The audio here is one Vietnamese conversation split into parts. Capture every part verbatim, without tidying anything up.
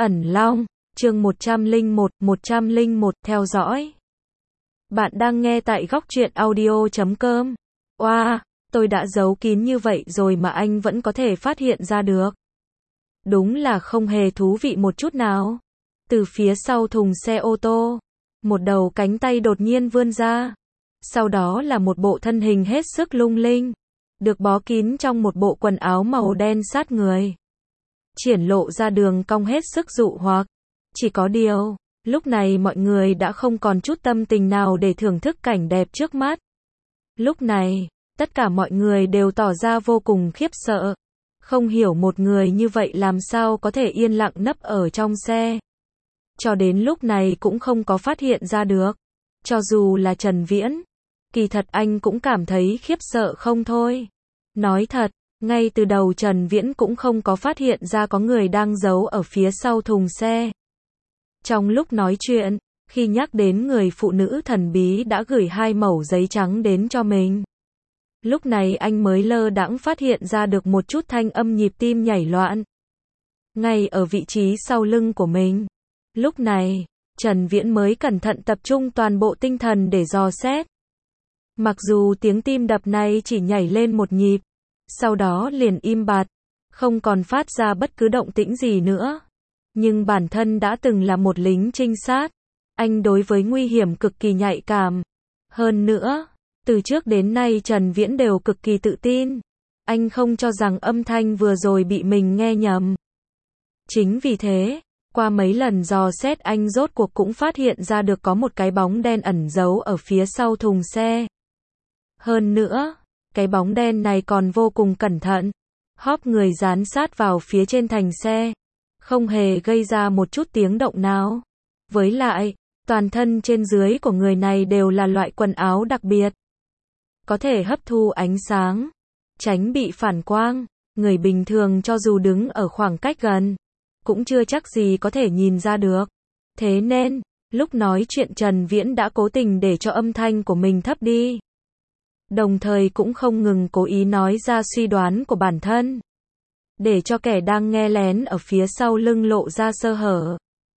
Ẩn Long, chương một trăm lẻ một, một trăm lẻ một, theo dõi. Bạn đang nghe tại góc truyện audio chấm com. Oa, wow, tôi đã giấu kín như vậy rồi mà anh vẫn có thể phát hiện ra được. Đúng là không hề thú vị một chút nào. Từ phía sau thùng xe ô tô, một đầu cánh tay đột nhiên vươn ra. Sau đó là một bộ thân hình hết sức lung linh, được bó kín trong một bộ quần áo màu đen sát người. Triển lộ ra đường cong hết sức dụ hoặc. Chỉ có điều, lúc này mọi người đã không còn chút tâm tình nào để thưởng thức cảnh đẹp trước mắt. Lúc này, tất cả mọi người đều tỏ ra vô cùng khiếp sợ. Không hiểu một người như vậy làm sao có thể yên lặng nấp ở trong xe. Cho đến lúc này cũng không có phát hiện ra được. Cho dù là Trần Viễn, kỳ thật anh cũng cảm thấy khiếp sợ không thôi. Nói thật, ngay từ đầu Trần Viễn cũng không có phát hiện ra có người đang giấu ở phía sau thùng xe. Trong lúc nói chuyện, khi nhắc đến người phụ nữ thần bí đã gửi hai mẩu giấy trắng đến cho mình. Lúc này anh mới lơ đãng phát hiện ra được một chút thanh âm nhịp tim nhảy loạn. Ngay ở vị trí sau lưng của mình. Lúc này, Trần Viễn mới cẩn thận tập trung toàn bộ tinh thần để dò xét. Mặc dù tiếng tim đập này chỉ nhảy lên một nhịp, sau đó liền im bặt, không còn phát ra bất cứ động tĩnh gì nữa. Nhưng bản thân đã từng là một lính trinh sát, anh đối với nguy hiểm cực kỳ nhạy cảm. Hơn nữa, từ trước đến nay Trần Viễn đều cực kỳ tự tin. Anh không cho rằng âm thanh vừa rồi bị mình nghe nhầm. Chính vì thế, qua mấy lần dò xét anh rốt cuộc cũng phát hiện ra được có một cái bóng đen ẩn giấu ở phía sau thùng xe. Hơn nữa, cái bóng đen này còn vô cùng cẩn thận, hóp người dán sát vào phía trên thành xe, không hề gây ra một chút tiếng động nào. Với lại, toàn thân trên dưới của người này đều là loại quần áo đặc biệt, có thể hấp thu ánh sáng, tránh bị phản quang. Người bình thường cho dù đứng ở khoảng cách gần, cũng chưa chắc gì có thể nhìn ra được. Thế nên, lúc nói chuyện Trần Viễn đã cố tình để cho âm thanh của mình thấp đi. Đồng thời cũng không ngừng cố ý nói ra suy đoán của bản thân, để cho kẻ đang nghe lén ở phía sau lưng lộ ra sơ hở.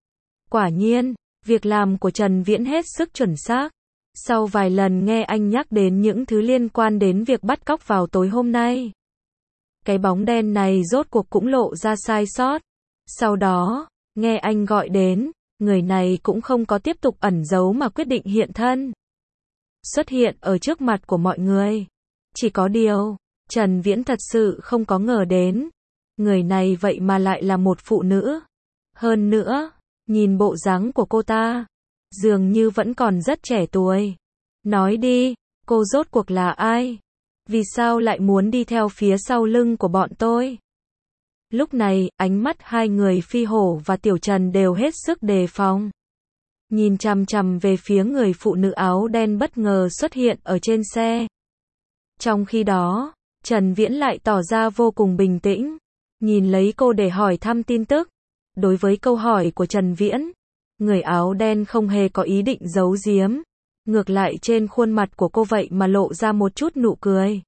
Quả nhiên, việc làm của Trần Viễn hết sức chuẩn xác. Sau vài lần nghe anh nhắc đến những thứ liên quan đến việc bắt cóc vào tối hôm nay, cái bóng đen này rốt cuộc cũng lộ ra sai sót. Sau đó, nghe anh gọi đến, người này cũng không có tiếp tục ẩn giấu mà quyết định hiện thân, xuất hiện ở trước mặt của mọi người. Chỉ có điều, Trần Viễn thật sự không có ngờ đến, người này vậy mà lại là một phụ nữ. Hơn nữa, nhìn bộ dáng của cô ta, dường như vẫn còn rất trẻ tuổi. Nói đi, cô rốt cuộc là ai? Vì sao lại muốn đi theo phía sau lưng của bọn tôi? Lúc này, ánh mắt hai người Phi Hổ và Tiểu Trần đều hết sức đề phòng, nhìn chằm chằm về phía người phụ nữ áo đen bất ngờ xuất hiện ở trên xe. Trong khi đó, Trần Viễn lại tỏ ra vô cùng bình tĩnh, nhìn lấy cô để hỏi thăm tin tức. Đối với câu hỏi của Trần Viễn, người áo đen không hề có ý định giấu giếm, ngược lại trên khuôn mặt của cô vậy mà lộ ra một chút nụ cười.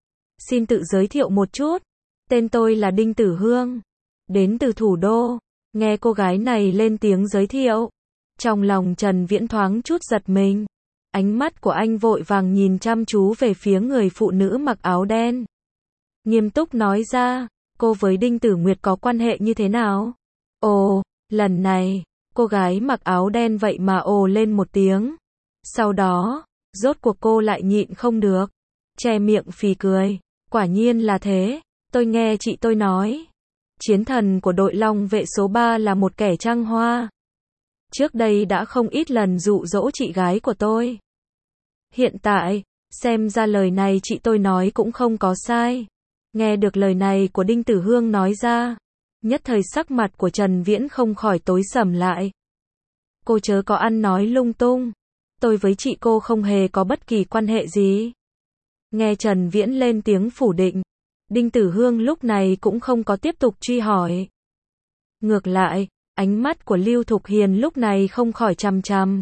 Xin tự giới thiệu một chút, tên tôi là Đinh Tử Hương, đến từ thủ đô. Nghe cô gái này lên tiếng giới thiệu, trong lòng Trần Viễn thoáng chút giật mình. Ánh mắt của anh vội vàng nhìn chăm chú về phía người phụ nữ mặc áo đen, nghiêm túc nói ra, cô với Đinh Tử Nguyệt có quan hệ như thế nào? Ồ, lần này, cô gái mặc áo đen vậy mà ồ lên một tiếng. Sau đó, rốt cuộc cô lại nhịn không được, che miệng phì cười. Quả nhiên là thế, tôi nghe chị tôi nói, chiến thần của đội Long vệ số ba là một kẻ trăng hoa. Trước đây đã không ít lần dụ dỗ chị gái của tôi. Hiện tại, xem ra lời này chị tôi nói cũng không có sai. Nghe được lời này của Đinh Tử Hương nói ra, nhất thời sắc mặt của Trần Viễn không khỏi tối sầm lại. Cô chớ có ăn nói lung tung, tôi với chị cô không hề có bất kỳ quan hệ gì. Nghe Trần Viễn lên tiếng phủ định, Đinh Tử Hương lúc này cũng không có tiếp tục truy hỏi. Ngược lại, ánh mắt của Lưu Thục Hiền lúc này không khỏi chằm chằm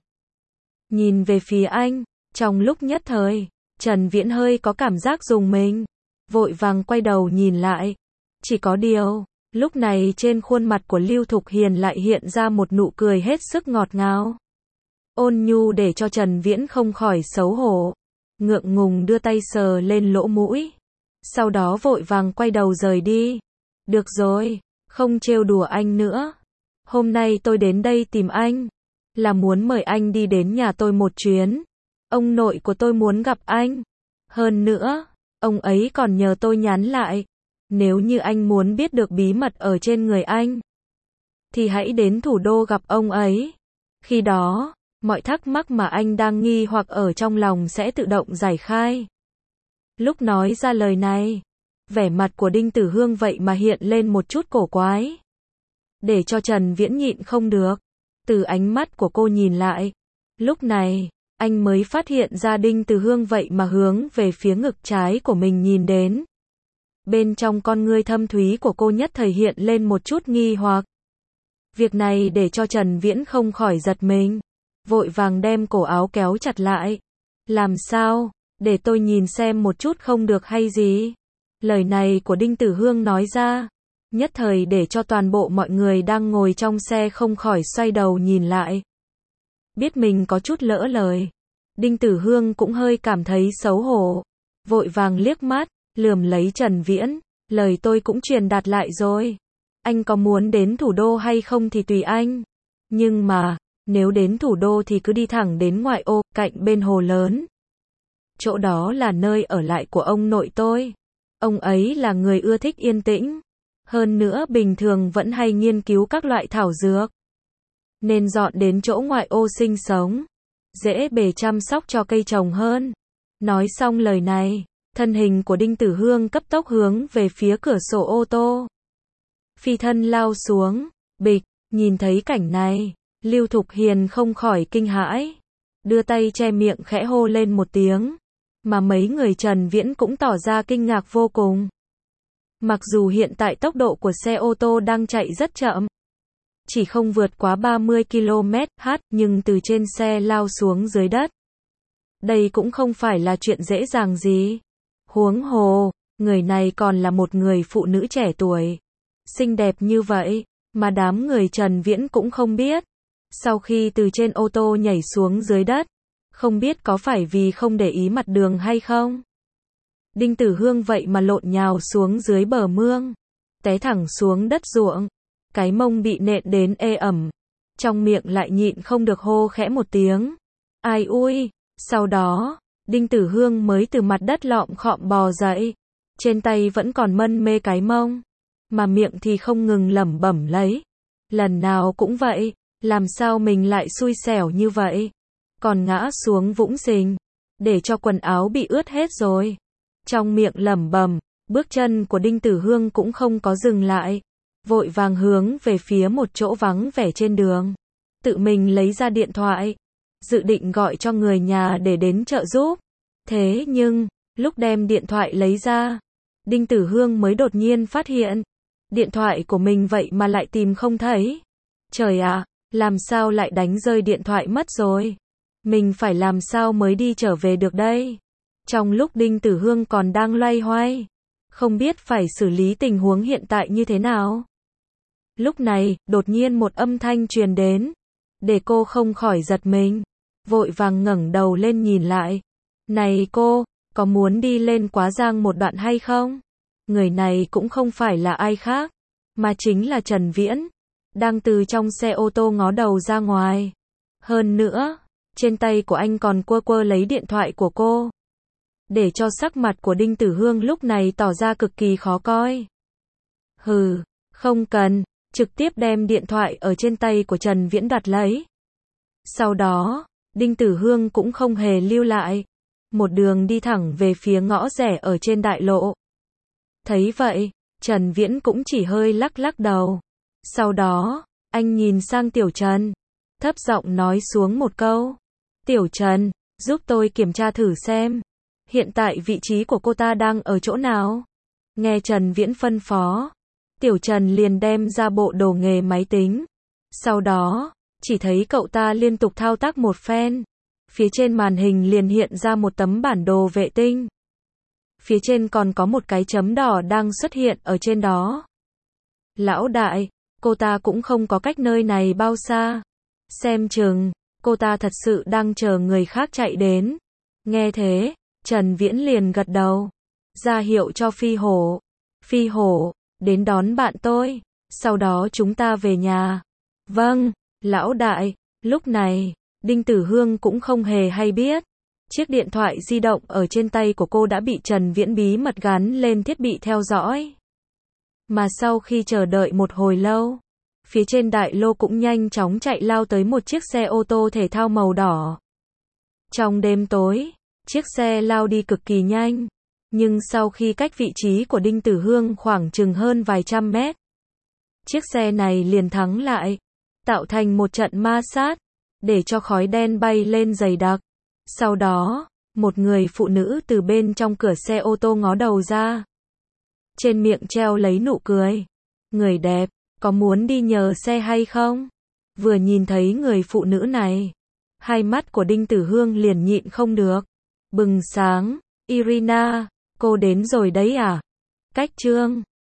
nhìn về phía anh. Trong lúc nhất thời, Trần Viễn hơi có cảm giác rùng mình, vội vàng quay đầu nhìn lại. Chỉ có điều, Lúc này trên khuôn mặt của Lưu Thục Hiền lại hiện ra một nụ cười hết sức ngọt ngào. Ôn nhu để cho Trần Viễn không khỏi xấu hổ. Ngượng ngùng đưa tay sờ lên lỗ mũi. Sau đó vội vàng quay đầu rời đi. Được rồi, không trêu đùa anh nữa. Hôm nay tôi đến đây tìm anh. Là muốn mời anh đi đến nhà tôi một chuyến. Ông nội của tôi muốn gặp anh. Hơn nữa, ông ấy còn nhờ tôi nhắn lại. Nếu như anh muốn biết được bí mật ở trên người anh, thì hãy đến thủ đô gặp ông ấy. Khi đó, mọi thắc mắc mà anh đang nghi hoặc ở trong lòng sẽ tự động giải khai. Lúc nói ra lời này, vẻ mặt của Đinh Tử Hương vậy mà hiện lên một chút cổ quái. Để cho Trần Viễn nhịn không được. Từ ánh mắt của cô nhìn lại. Lúc này, anh mới phát hiện ra Đinh Tử Hương vậy mà hướng về phía ngực trái của mình nhìn đến. Bên trong con ngươi thâm thúy của cô nhất thời hiện lên một chút nghi hoặc. Việc này để cho Trần Viễn không khỏi giật mình. Vội vàng đem cổ áo kéo chặt lại. Làm sao? Để tôi nhìn xem một chút không được hay gì? Lời này của Đinh Tử Hương nói ra. Nhất thời để cho toàn bộ mọi người đang ngồi trong xe không khỏi xoay đầu nhìn lại. Biết mình có chút lỡ lời. Đinh Tử Hương cũng hơi cảm thấy xấu hổ. Vội vàng liếc mắt, lườm lấy Trần Viễn. Lời tôi cũng truyền đạt lại rồi. Anh có muốn đến thủ đô hay không thì tùy anh. Nhưng mà, nếu đến thủ đô thì cứ đi thẳng đến ngoại ô, cạnh bên hồ lớn. Chỗ đó là nơi ở lại của ông nội tôi. Ông ấy là người ưa thích yên tĩnh. Hơn nữa bình thường vẫn hay nghiên cứu các loại thảo dược. Nên dọn đến chỗ ngoại ô sinh sống. Dễ bề chăm sóc cho cây trồng hơn. Nói xong lời này, thân hình của Đinh Tử Hương cấp tốc hướng về phía cửa sổ ô tô. Phi thân lao xuống, bịch, nhìn thấy cảnh này, Lưu Thục Hiền không khỏi kinh hãi. Đưa tay che miệng khẽ hô lên một tiếng. Mà mấy người Trần Viễn cũng tỏ ra kinh ngạc vô cùng. Mặc dù hiện tại tốc độ của xe ô tô đang chạy rất chậm, chỉ không vượt quá ba mươi ki lô mét h, nhưng từ trên xe lao xuống dưới đất. Đây cũng không phải là chuyện dễ dàng gì. Huống hồ, người này còn là một người phụ nữ trẻ tuổi. Xinh đẹp như vậy, mà đám người Trần Viễn cũng không biết. Sau khi từ trên ô tô nhảy xuống dưới đất, không biết có phải vì không để ý mặt đường hay không. Đinh Tử Hương vậy mà lộn nhào xuống dưới bờ mương, té thẳng xuống đất ruộng, cái mông bị nện đến ê ẩm, trong miệng lại nhịn không được hô khẽ một tiếng. Ai ui, sau đó, Đinh Tử Hương mới từ mặt đất lọm khọm bò dậy, trên tay vẫn còn mân mê cái mông, mà miệng thì không ngừng lẩm bẩm lấy. Lần nào cũng vậy, làm sao mình lại xui xẻo như vậy, còn ngã xuống vũng sình, để cho quần áo bị ướt hết rồi. Trong miệng lẩm bẩm, bước chân của Đinh Tử Hương cũng không có dừng lại, vội vàng hướng về phía một chỗ vắng vẻ trên đường. Tự mình lấy ra điện thoại, dự định gọi cho người nhà để đến trợ giúp. Thế nhưng, lúc đem điện thoại lấy ra, Đinh Tử Hương mới đột nhiên phát hiện, điện thoại của mình vậy mà lại tìm không thấy. Trời ạ, làm sao lại đánh rơi điện thoại mất rồi? Mình phải làm sao mới đi trở về được đây? Trong lúc Đinh Tử Hương còn đang loay hoay, không biết phải xử lý tình huống hiện tại như thế nào. Lúc này, đột nhiên một âm thanh truyền đến, để cô không khỏi giật mình, vội vàng ngẩng đầu lên nhìn lại. Này cô, có muốn đi lên Quá Giang một đoạn hay không? Người này cũng không phải là ai khác, mà chính là Trần Viễn, đang từ trong xe ô tô ngó đầu ra ngoài. Hơn nữa, trên tay của anh còn quơ quơ lấy điện thoại của cô, để cho sắc mặt của Đinh Tử Hương lúc này tỏ ra cực kỳ khó coi. Hừ, không cần, trực tiếp đem điện thoại ở trên tay của Trần Viễn đặt lấy. Sau đó, Đinh Tử Hương cũng không hề lưu lại, một đường đi thẳng về phía ngõ rẽ ở trên đại lộ. Thấy vậy, Trần Viễn cũng chỉ hơi lắc lắc đầu. Sau đó, anh nhìn sang Tiểu Trần, thấp giọng nói xuống một câu. Tiểu Trần, giúp tôi kiểm tra thử xem, hiện tại vị trí của cô ta đang ở chỗ nào? Nghe Trần Viễn phân phó, Tiểu Trần liền đem ra bộ đồ nghề máy tính. Sau đó, chỉ thấy cậu ta liên tục thao tác một phen. Phía trên màn hình liền hiện ra một tấm bản đồ vệ tinh. Phía trên còn có một cái chấm đỏ đang xuất hiện ở trên đó. Lão đại, cô ta cũng không có cách nơi này bao xa. Xem chừng, cô ta thật sự đang chờ người khác chạy đến. Nghe thế, Trần Viễn liền gật đầu, ra hiệu cho Phi Hổ. Phi Hổ, đến đón bạn tôi, sau đó chúng ta về nhà. Vâng, lão đại. Lúc này, Đinh Tử Hương cũng không hề hay biết. Chiếc điện thoại di động ở trên tay của cô đã bị Trần Viễn bí mật gắn lên thiết bị theo dõi. Mà sau khi chờ đợi một hồi lâu, phía trên đại lô cũng nhanh chóng chạy lao tới một chiếc xe ô tô thể thao màu đỏ. Trong đêm tối, chiếc xe lao đi cực kỳ nhanh, nhưng sau khi cách vị trí của Đinh Tử Hương khoảng chừng hơn vài trăm mét, chiếc xe này liền thắng lại, tạo thành một trận ma sát, để cho khói đen bay lên dày đặc. Sau đó, một người phụ nữ từ bên trong cửa xe ô tô ngó đầu ra. Trên miệng treo lấy nụ cười. Người đẹp, có muốn đi nhờ xe hay không? Vừa nhìn thấy người phụ nữ này, hai mắt của Đinh Tử Hương liền nhịn không được. Bừng sáng, Irina, cô đến rồi đấy à? Cách chương